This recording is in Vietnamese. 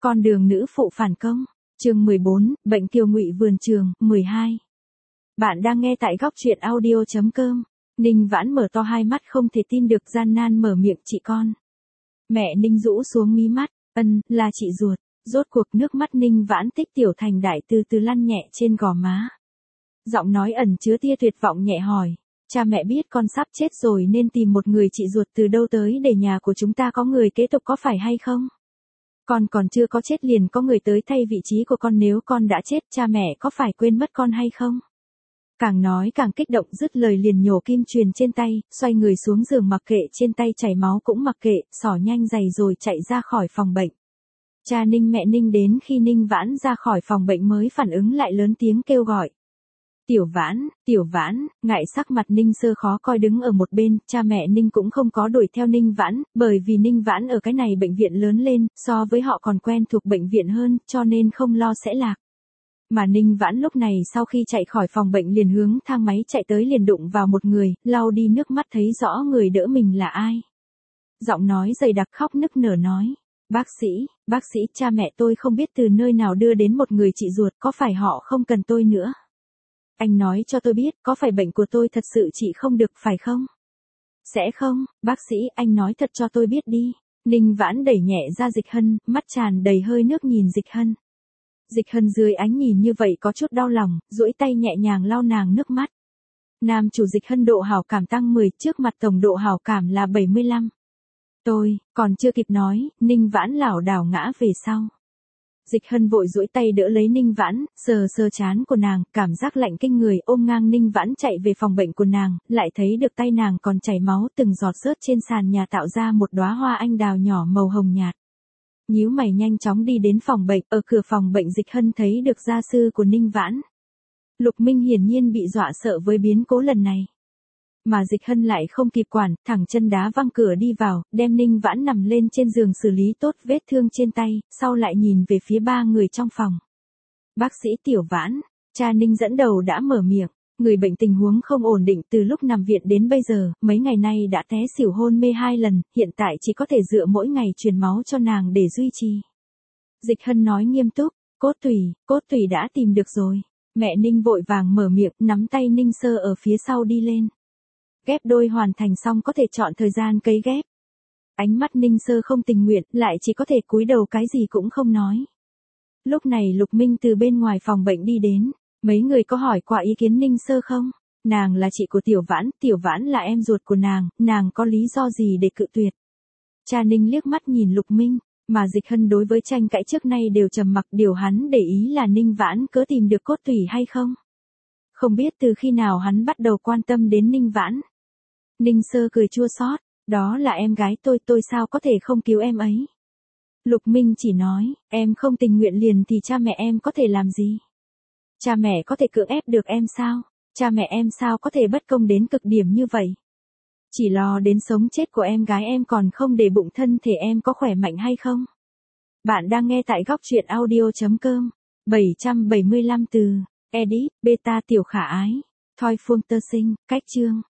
Con đường nữ phụ phản công. Chương 14, bệnh kiều ngụy vườn trường, 12. Bạn đang nghe tại góc truyện audio.com. Ninh Vãn mở to hai mắt không thể tin được, gian nan mở miệng, chị con. Mẹ Ninh rũ xuống mí mắt, là chị ruột. Rốt cuộc nước mắt Ninh Vãn tích tiểu thành đại từ từ lăn nhẹ trên gò má. Giọng nói ẩn chứa tia tuyệt vọng nhẹ hỏi. Cha mẹ biết con sắp chết rồi nên tìm một người chị ruột từ đâu tới để nhà của chúng ta có người kế tục có phải hay không? Con còn chưa có chết liền có người tới thay vị trí của con, nếu con đã chết cha mẹ có phải quên mất con hay không? Càng nói càng kích động, dứt lời liền nhổ kim truyền trên tay, xoay người xuống giường mặc kệ trên tay chảy máu cũng mặc kệ, xỏ nhanh giày rồi chạy ra khỏi phòng bệnh. Cha Ninh mẹ Ninh đến khi Ninh Vãn ra khỏi phòng bệnh mới phản ứng lại, lớn tiếng kêu gọi. Tiểu Vãn, ngại sắc mặt Ninh Sơ khó coi đứng ở một bên, cha mẹ Ninh cũng không có đuổi theo Ninh Vãn, bởi vì Ninh Vãn ở cái này bệnh viện lớn lên, so với họ còn quen thuộc bệnh viện hơn, cho nên không lo sẽ lạc. Mà Ninh Vãn lúc này sau khi chạy khỏi phòng bệnh liền hướng thang máy chạy tới, liền đụng vào một người, lau đi nước mắt thấy rõ người đỡ mình là ai. Giọng nói dày đặc khóc nức nở nói. Bác sĩ, cha mẹ tôi không biết từ nơi nào đưa đến một người chị ruột, có phải họ không cần tôi nữa? Anh nói cho tôi biết, có phải bệnh của tôi thật sự trị không được phải không? Sẽ không, bác sĩ, anh nói thật cho tôi biết đi. Ninh Vãn đẩy nhẹ ra Dịch Hân, mắt tràn đầy hơi nước nhìn Dịch Hân. Dịch Hân dưới ánh nhìn như vậy có chút đau lòng, duỗi tay nhẹ nhàng lau nàng nước mắt. Nam chủ Dịch Hân độ hảo cảm tăng 10, trước mặt tổng độ hảo cảm là 75. Tôi, còn chưa kịp nói, Ninh Vãn lảo đảo ngã về sau. Dịch Hân vội duỗi tay đỡ lấy Ninh Vãn, sờ sờ trán của nàng, cảm giác lạnh kinh người, ôm ngang Ninh Vãn chạy về phòng bệnh của nàng, lại thấy được tay nàng còn chảy máu, từng giọt rớt trên sàn nhà tạo ra một đóa hoa anh đào nhỏ màu hồng nhạt. Nhíu mày nhanh chóng đi đến phòng bệnh, ở cửa phòng bệnh Dịch Hân thấy được gia sư của Ninh Vãn. Lục Minh hiển nhiên bị dọa sợ với biến cố lần này. Mà Dịch Hân lại không kịp quản, thẳng chân đá văng cửa đi vào, đem Ninh Vãn nằm lên trên giường xử lý tốt vết thương trên tay, sau lại nhìn về phía ba người trong phòng. Bác sĩ Tiểu Vãn, cha Ninh dẫn đầu đã mở miệng, người bệnh tình huống không ổn định từ lúc nằm viện đến bây giờ, mấy ngày nay đã té xỉu hôn mê 2 lần, hiện tại chỉ có thể dựa mỗi ngày truyền máu cho nàng để duy trì. Dịch Hân nói nghiêm túc, cốt tủy đã tìm được rồi. Mẹ Ninh vội vàng mở miệng, nắm tay Ninh Sơ ở phía sau đi lên. Ghép đôi hoàn thành xong có thể chọn thời gian cấy ghép. Ánh mắt Ninh Sơ không tình nguyện, lại chỉ có thể cúi đầu cái gì cũng không nói. Lúc này Lục Minh từ bên ngoài phòng bệnh đi đến. Mấy người có hỏi qua ý kiến Ninh Sơ không? Nàng là chị của Tiểu Vãn là em ruột của nàng có lý do gì để cự tuyệt? Cha Ninh liếc mắt nhìn Lục Minh, mà Dịch Hân đối với tranh cãi trước nay đều trầm mặc, điều hắn để ý là Ninh Vãn có tìm được cốt tủy hay không? Không biết từ khi nào hắn bắt đầu quan tâm đến Ninh Vãn. Ninh Sơ cười chua xót, đó là em gái tôi sao có thể không cứu em ấy. Lục Minh chỉ nói, em không tình nguyện liền thì cha mẹ em có thể làm gì? Cha mẹ có thể cưỡng ép được em sao? Cha mẹ em sao có thể bất công đến cực điểm như vậy? Chỉ lo đến sống chết của em gái em còn không để bụng thân thể em có khỏe mạnh hay không? Bạn đang nghe tại góc truyện audio.com. 775 từ, edit, beta tiểu khả ái, Thoi Phương Tơ Sinh, cách chương.